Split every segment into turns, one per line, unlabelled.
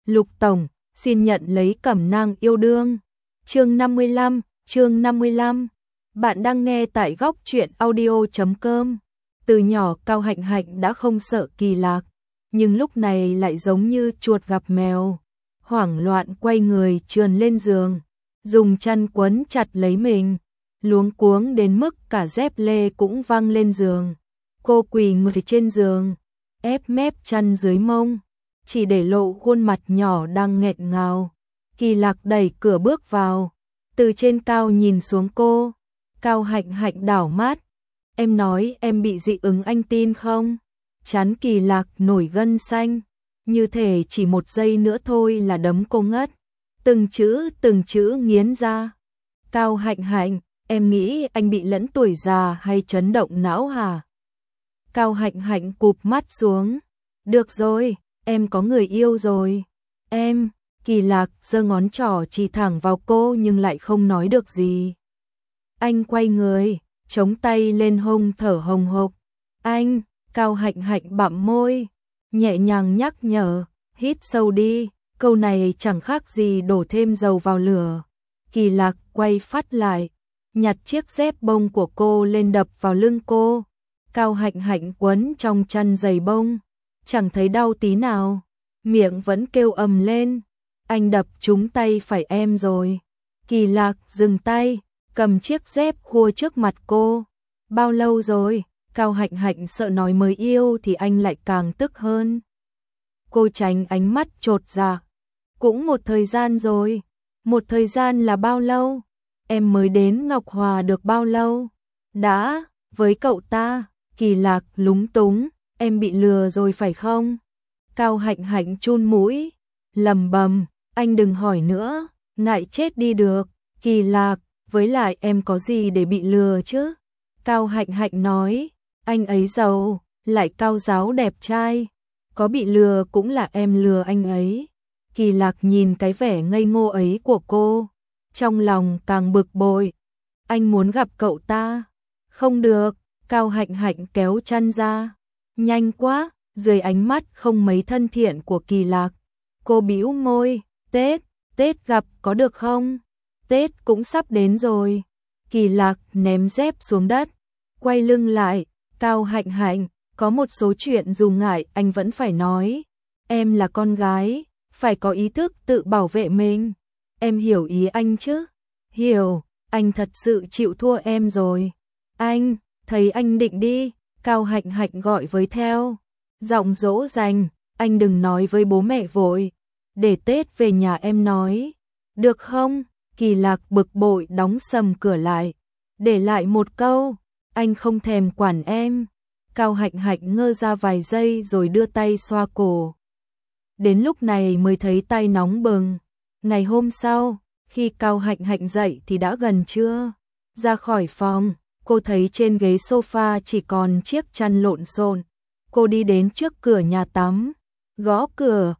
Lục Tổng, xin nhận lấy cẩm nang yêu đương. Chương 55. Bạn đang nghe tại góc truyện audio.com. Từ nhỏ Cao Hạnh Hạnh đã không sợ Kỳ Lạc, nhưng lúc này lại giống như chuột gặp mèo, hoảng loạn quay người trườn lên giường, dùng chăn quấn chặt lấy mình, luống cuống đến mức cả dép lê cũng văng lên giường. Cô quỳ người trên giường, ép mép chăn dưới mông, chỉ để lộ khuôn mặt nhỏ đang nghẹn ngào. Kỳ Lạc đẩy cửa bước vào, từ trên cao nhìn xuống cô. Cao Hạnh Hạnh đảo mắt. Em nói em bị dị ứng, anh tin không? Trán Kỳ Lạc nổi gân xanh, như thể chỉ một giây nữa thôi là đấm cô ngất. Từng chữ nghiến ra. Cao Hạnh Hạnh, em nghĩ anh bị lẫn tuổi già hay chấn động não hả? Cao Hạnh Hạnh cụp mắt xuống. Được rồi, em có người yêu rồi. Em, Kỳ Lạc giơ ngón trỏ chỉ thẳng vào cô nhưng lại không nói được gì. Anh quay người, chống tay lên hông thở hồng hộc. Anh, Cao Hạnh Hạnh bặm môi, nhẹ nhàng nhắc nhở, hít sâu đi, câu này chẳng khác gì đổ thêm dầu vào lửa. Kỳ Lạc quay phát lại, nhặt chiếc dép bông của cô lên đập vào lưng cô. Cao Hạnh Hạnh quấn trong chăn giày bông, chẳng thấy đau tí nào, miệng vẫn kêu ầm lên. Anh đập trúng tay phải em rồi. Kỳ Lạc dừng tay, cầm chiếc dép khua trước mặt cô. Bao lâu rồi? Cao Hạnh Hạnh sợ nói mới yêu thì anh lại càng tức hơn. Cô tránh ánh mắt chột dạ. Cũng một thời gian rồi. Một thời gian là bao lâu? Em mới đến Ngọc Hòa được bao lâu? Đã, với cậu ta. Kỳ Lạc lúng túng, em bị lừa rồi phải không? Cao Hạnh Hạnh chun mũi, lầm bầm, anh đừng hỏi nữa, ngại chết đi được. Kỳ Lạc, với lại em có gì để bị lừa chứ? Cao Hạnh Hạnh nói, anh ấy giàu, lại cao ráo đẹp trai, có bị lừa cũng là em lừa anh ấy. Kỳ Lạc nhìn cái vẻ ngây ngô ấy của cô, trong lòng càng bực bội. Anh muốn gặp cậu ta. Không được. Cao Hạnh Hạnh kéo chăn ra. Nhanh quá, dưới ánh mắt không mấy thân thiện của Kỳ Lạc. Cô bĩu môi, Tết gặp có được không? Tết cũng sắp đến rồi. Kỳ Lạc ném dép xuống đất, quay lưng lại. Cao Hạnh Hạnh, có một số chuyện dù ngại anh vẫn phải nói. Em là con gái, phải có ý thức tự bảo vệ mình. Em hiểu ý anh chứ? Hiểu, anh thật sự chịu thua em rồi. Anh, thấy anh định đi. Cao Hạnh Hạnh gọi với theo giọng dỗ dành, anh đừng nói với bố mẹ vội, để Tết về nhà em nói. Được không? Kỳ Lạc bực bội đóng sầm cửa lại, để lại một câu, anh không thèm quản em. Cao Hạnh Hạnh ngơ ra vài giây rồi đưa tay xoa cổ. Đến lúc này mới thấy tay nóng bừng. Ngày hôm sau, khi Cao Hạnh Hạnh dậy thì đã gần trưa. Ra khỏi phòng, cô thấy trên ghế sofa chỉ còn chiếc chăn lộn xộn. Cô đi đến trước cửa nhà tắm, gõ cửa.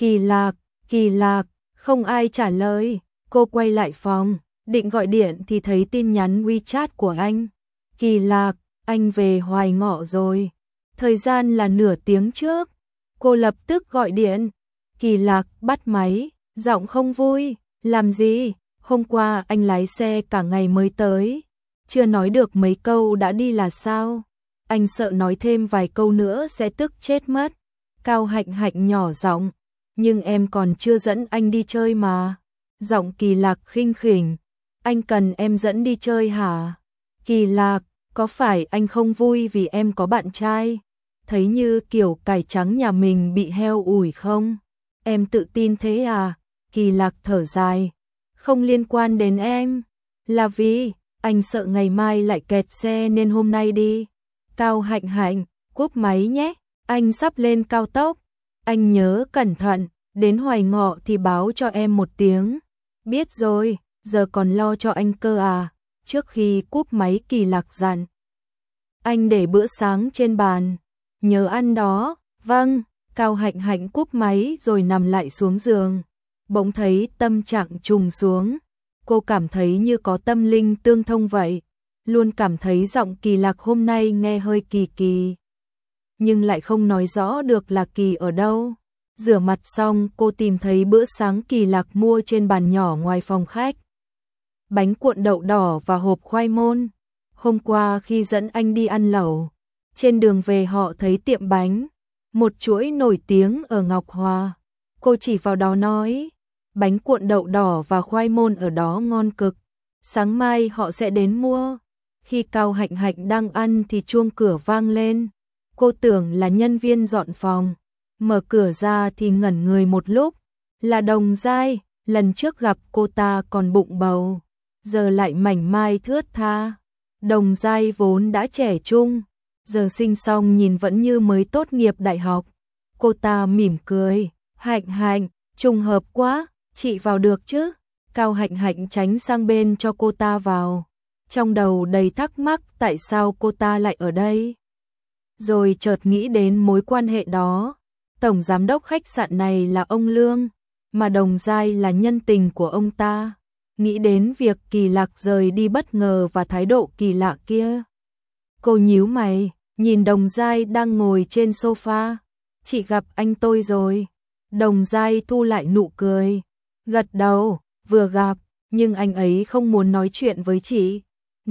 Kỳ Lạc, không ai trả lời. Cô quay lại phòng, định gọi điện thì thấy tin nhắn WeChat của anh. Kỳ Lạc, anh về Hoài Ngọ rồi. Thời gian là nửa tiếng trước. Cô lập tức gọi điện. Kỳ Lạc bắt máy, giọng không vui. Làm gì? Hôm qua anh lái xe cả ngày mới tới. Chưa nói được mấy câu đã đi là sao? Anh sợ nói thêm vài câu nữa sẽ tức chết mất. Cao Hạnh Hạnh nhỏ giọng, nhưng em còn chưa dẫn anh đi chơi mà. Giọng Kỳ Lạc khinh khỉnh, anh cần em dẫn đi chơi hả? Kỳ Lạc, có phải anh không vui vì em có bạn trai? Thấy như kiểu cải trắng nhà mình bị heo ủi không? Em tự tin thế à? Kỳ Lạc thở dài, không liên quan đến em. Là vì anh sợ ngày mai lại kẹt xe nên hôm nay đi. Cao Hạnh Hạnh, cúp máy nhé, anh sắp lên cao tốc. Anh nhớ cẩn thận, đến Hoài Ngọ thì báo cho em một tiếng. Biết rồi, giờ còn lo cho anh cơ à? Trước khi cúp máy Kỳ Lạc dặn. Anh để bữa sáng trên bàn, nhớ ăn đó. Vâng. Cao Hạnh Hạnh cúp máy rồi nằm lại xuống giường. Bỗng thấy tâm trạng trùng xuống. Cô cảm thấy như có tâm linh tương thông vậy. Luôn cảm thấy giọng Kỳ Lạc hôm nay nghe hơi kỳ kỳ, nhưng lại không nói rõ được là kỳ ở đâu. Rửa mặt xong cô tìm thấy bữa sáng Kỳ Lạc mua trên bàn nhỏ ngoài phòng khách. Bánh cuộn đậu đỏ và hộp khoai môn. Hôm qua khi dẫn anh đi ăn lẩu, trên đường về họ thấy tiệm bánh, một chuỗi nổi tiếng ở Ngọc Hòa. Cô chỉ vào đó nói, bánh cuộn đậu đỏ và khoai môn ở đó ngon cực, sáng mai họ sẽ đến mua. Khi Cao Hạnh Hạnh đang ăn thì chuông cửa vang lên. Cô tưởng là nhân viên dọn phòng, mở cửa ra thì ngẩn người một lúc, là Đồng Giai. Lần trước gặp cô ta còn bụng bầu, giờ lại mảnh mai thướt tha. Đồng Giai vốn đã trẻ trung, giờ sinh xong nhìn vẫn như mới tốt nghiệp đại học. Cô ta mỉm cười, Hạnh Hạnh, trùng hợp quá, chị vào được chứ? Cao Hạnh Hạnh tránh sang bên cho cô ta vào. Trong đầu đầy thắc mắc tại sao cô ta lại ở đây. Rồi chợt nghĩ đến mối quan hệ đó. Tổng giám đốc khách sạn này là ông Lương, mà Đồng Giai là nhân tình của ông ta. Nghĩ đến việc Kỳ Lạc rời đi bất ngờ và thái độ kỳ lạ kia. Cô nhíu mày, nhìn Đồng Giai đang ngồi trên sofa. Chị gặp anh tôi rồi. Đồng Giai thu lại nụ cười, gật đầu, vừa gặp, nhưng anh ấy không muốn nói chuyện với chị.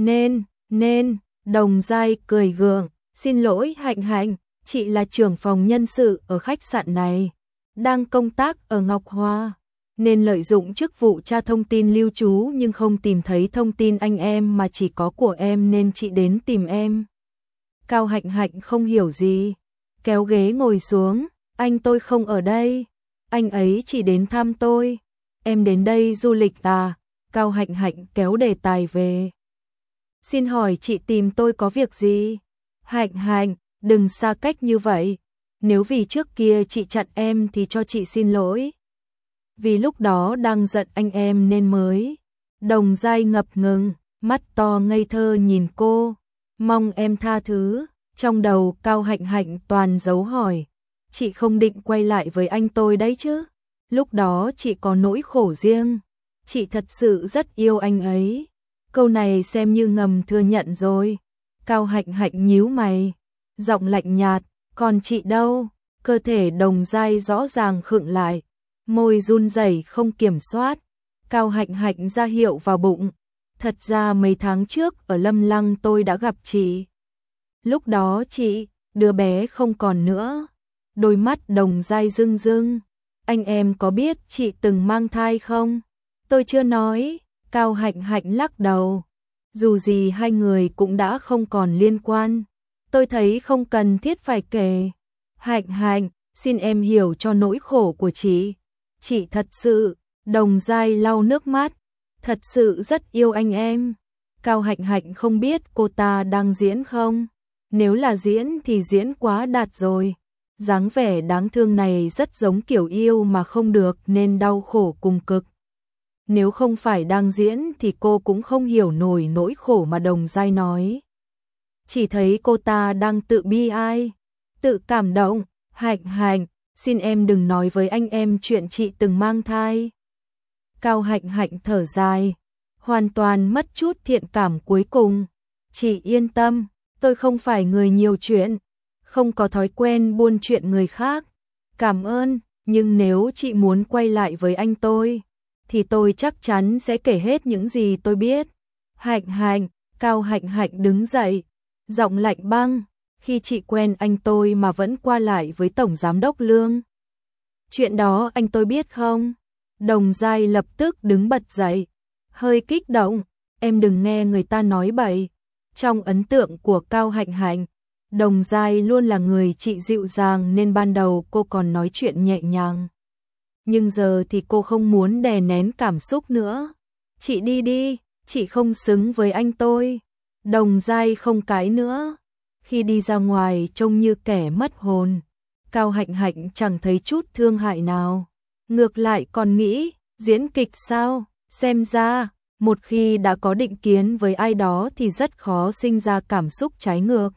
Nên, Đồng Giai cười gượng, xin lỗi Hạnh Hạnh, chị là trưởng phòng nhân sự ở khách sạn này, đang công tác ở Ngọc Hoa, nên lợi dụng chức vụ tra thông tin lưu trú nhưng không tìm thấy thông tin anh em mà chỉ có của em nên chị đến tìm em. Cao Hạnh Hạnh không hiểu gì, kéo ghế ngồi xuống, anh tôi không ở đây, anh ấy chỉ đến thăm tôi. Em đến đây du lịch à? Cao Hạnh Hạnh kéo đề tài về. Xin hỏi chị tìm tôi có việc gì? Hạnh Hạnh, đừng xa cách như vậy. Nếu vì trước kia chị chặn em thì cho chị xin lỗi. Vì lúc đó đang giận anh em nên mới. Đồng Giai ngập ngừng, mắt to ngây thơ nhìn cô. Mong em tha thứ. Trong đầu Cao Hạnh Hạnh toàn dấu hỏi. Chị không định quay lại với anh tôi đấy chứ? Lúc đó chị có nỗi khổ riêng. Chị thật sự rất yêu anh ấy. Câu này xem như ngầm thừa nhận rồi. Cao Hạnh Hạnh nhíu mày, giọng lạnh nhạt, còn chị đâu? Cơ thể Đồng Giai rõ ràng khựng lại, môi run rẩy không kiểm soát. Cao Hạnh Hạnh ra hiệu vào bụng. Thật ra mấy tháng trước ở Lâm Lăng tôi đã gặp chị. Lúc đó chị, đứa bé không còn nữa. Đôi mắt Đồng Giai rưng rưng. Anh em có biết chị từng mang thai không? Tôi chưa nói. Cao Hạnh Hạnh lắc đầu. Dù gì hai người cũng đã không còn liên quan. Tôi thấy không cần thiết phải kể. Hạnh Hạnh, xin em hiểu cho nỗi khổ của chị. Chị thật sự, Đồng Giai lau nước mắt, thật sự rất yêu anh em. Cao Hạnh Hạnh không biết cô ta đang diễn không? Nếu là diễn thì diễn quá đạt rồi. Dáng vẻ đáng thương này rất giống kiểu yêu mà không được nên đau khổ cùng cực. Nếu không phải đang diễn thì cô cũng không hiểu nổi nỗi khổ mà Đồng Giai nói. Chỉ thấy cô ta đang tự bi ai, tự cảm động. Hạnh Hạnh, xin em đừng nói với anh em chuyện chị từng mang thai. Cao Hạnh Hạnh thở dài, hoàn toàn mất chút thiện cảm cuối cùng. Chị yên tâm, tôi không phải người nhiều chuyện, không có thói quen buôn chuyện người khác. Cảm ơn, nhưng nếu chị muốn quay lại với anh tôi, thì tôi chắc chắn sẽ kể hết những gì tôi biết. Hạnh Hạnh, Cao Hạnh Hạnh đứng dậy, giọng lạnh băng, khi chị quen anh tôi mà vẫn qua lại với Tổng Giám đốc Lương. Chuyện đó anh tôi biết không? Đồng Giai lập tức đứng bật dậy, hơi kích động, em đừng nghe người ta nói bậy. Trong ấn tượng của Cao Hạnh Hạnh, Đồng Giai luôn là người chị dịu dàng nên ban đầu cô còn nói chuyện nhẹ nhàng. Nhưng giờ thì cô không muốn đè nén cảm xúc nữa. Chị đi đi, chị không xứng với anh tôi. Đồng Giai không cãi nữa. Khi đi ra ngoài trông như kẻ mất hồn. Cao Hạnh Hạnh chẳng thấy chút thương hại nào. Ngược lại còn nghĩ, diễn kịch sao? Xem ra, một khi đã có định kiến với ai đó thì rất khó sinh ra cảm xúc trái ngược.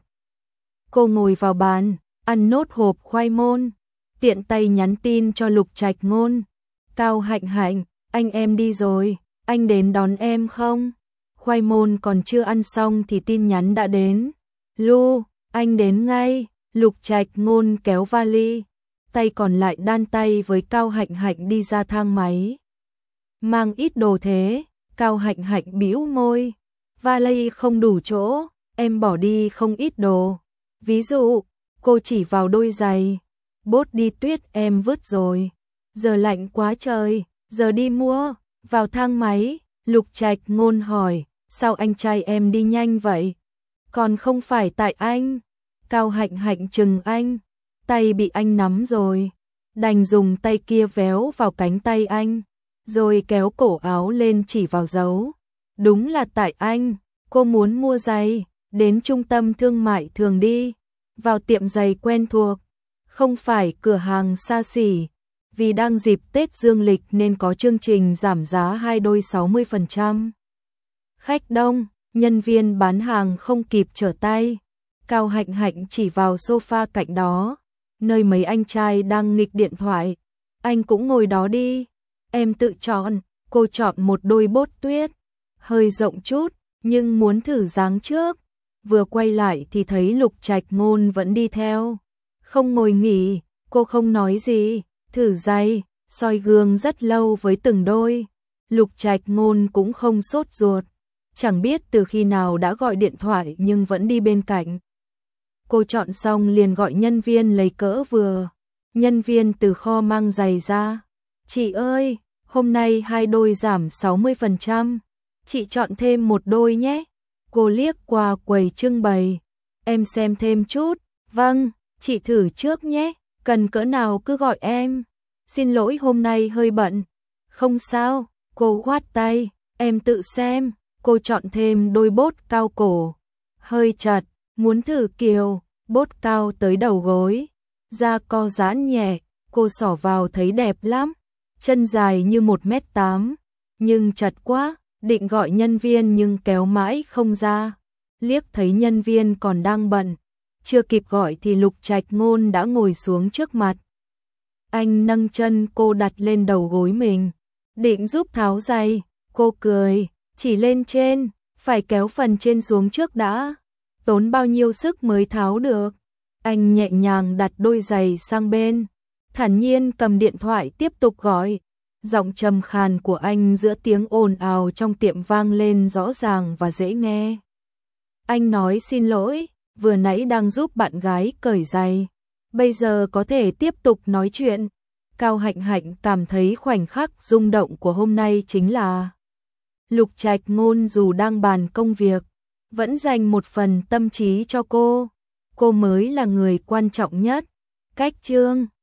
Cô ngồi vào bàn, ăn nốt hộp khoai môn, tiện tay nhắn tin cho Lục Trạch Ngôn. Cao Hạnh Hạnh, anh em đi rồi, anh đến đón em không? Khoai môn còn chưa ăn xong thì tin nhắn đã đến. Lu, anh đến ngay. Lục Trạch Ngôn kéo vali, tay còn lại đan tay với Cao Hạnh Hạnh đi ra thang máy. Mang ít đồ thế, Cao Hạnh Hạnh bĩu môi, vali không đủ chỗ, em bỏ đi không ít đồ. Ví dụ, cô chỉ vào đôi giày, bốt đi tuyết em vứt rồi. Giờ lạnh quá trời, giờ đi mua. Vào thang máy, Lục Trạch Ngôn hỏi, sao anh trai em đi nhanh vậy? Còn không phải tại anh. Cao Hạnh Hạnh chừng anh, tay bị anh nắm rồi, đành dùng tay kia véo vào cánh tay anh, rồi kéo cổ áo lên chỉ vào dấu. Đúng là tại anh, cô muốn mua giày, đến trung tâm thương mại thường đi, vào tiệm giày quen thuộc, không phải cửa hàng xa xỉ. Vì đang dịp Tết Dương lịch nên có chương trình giảm giá 2 đôi 60%. Khách đông, nhân viên bán hàng không kịp trở tay. Cao Hạnh Hạnh chỉ vào sofa cạnh đó, nơi mấy anh trai đang nghịch điện thoại. Anh cũng ngồi đó đi, em tự chọn. Cô chọn một đôi bốt tuyết, hơi rộng chút, nhưng muốn thử dáng trước. Vừa quay lại thì thấy Lục Trạch Ngôn vẫn đi theo. Không ngồi nghỉ, cô không nói gì, thử giày, soi gương rất lâu với từng đôi. Lục Trạch Ngôn cũng không sốt ruột, chẳng biết từ khi nào đã gọi điện thoại nhưng vẫn đi bên cạnh. Cô chọn xong liền gọi nhân viên lấy cỡ vừa. Nhân viên từ kho mang giày ra. Chị ơi, hôm nay 2 đôi giảm 60%. Chị chọn thêm một đôi nhé. Cô liếc qua quầy trưng bày. Em xem thêm chút. Vâng, chị thử trước nhé. Cần cỡ nào cứ gọi em. Xin lỗi hôm nay hơi bận. Không sao, cô khoát tay. Em tự xem. Cô chọn thêm đôi bốt cao cổ. Hơi chật, muốn thử kiểu bốt cao tới đầu gối. Da co giãn nhẹ, cô xỏ vào thấy đẹp lắm. Chân dài như 1m8, nhưng chật quá, định gọi nhân viên nhưng kéo mãi không ra. Liếc thấy nhân viên còn đang bận, chưa kịp gọi thì Lục Trạch Ngôn đã ngồi xuống trước mặt. Anh nâng chân cô đặt lên đầu gối mình, định giúp tháo giày. Cô cười, chỉ lên trên, phải kéo phần trên xuống trước đã. Tốn bao nhiêu sức mới tháo được. Anh nhẹ nhàng đặt đôi giày sang bên, thản nhiên cầm điện thoại tiếp tục gọi. Giọng trầm khàn của anh giữa tiếng ồn ào trong tiệm vang lên rõ ràng và dễ nghe. Anh nói xin lỗi, vừa nãy đang giúp bạn gái cởi giày, bây giờ có thể tiếp tục nói chuyện. Cao Hạnh Hạnh cảm thấy khoảnh khắc rung động của hôm nay chính là Lục Trạch Ngôn dù đang bàn công việc, vẫn dành một phần tâm trí cho cô. Cô mới là người quan trọng nhất. Cách chương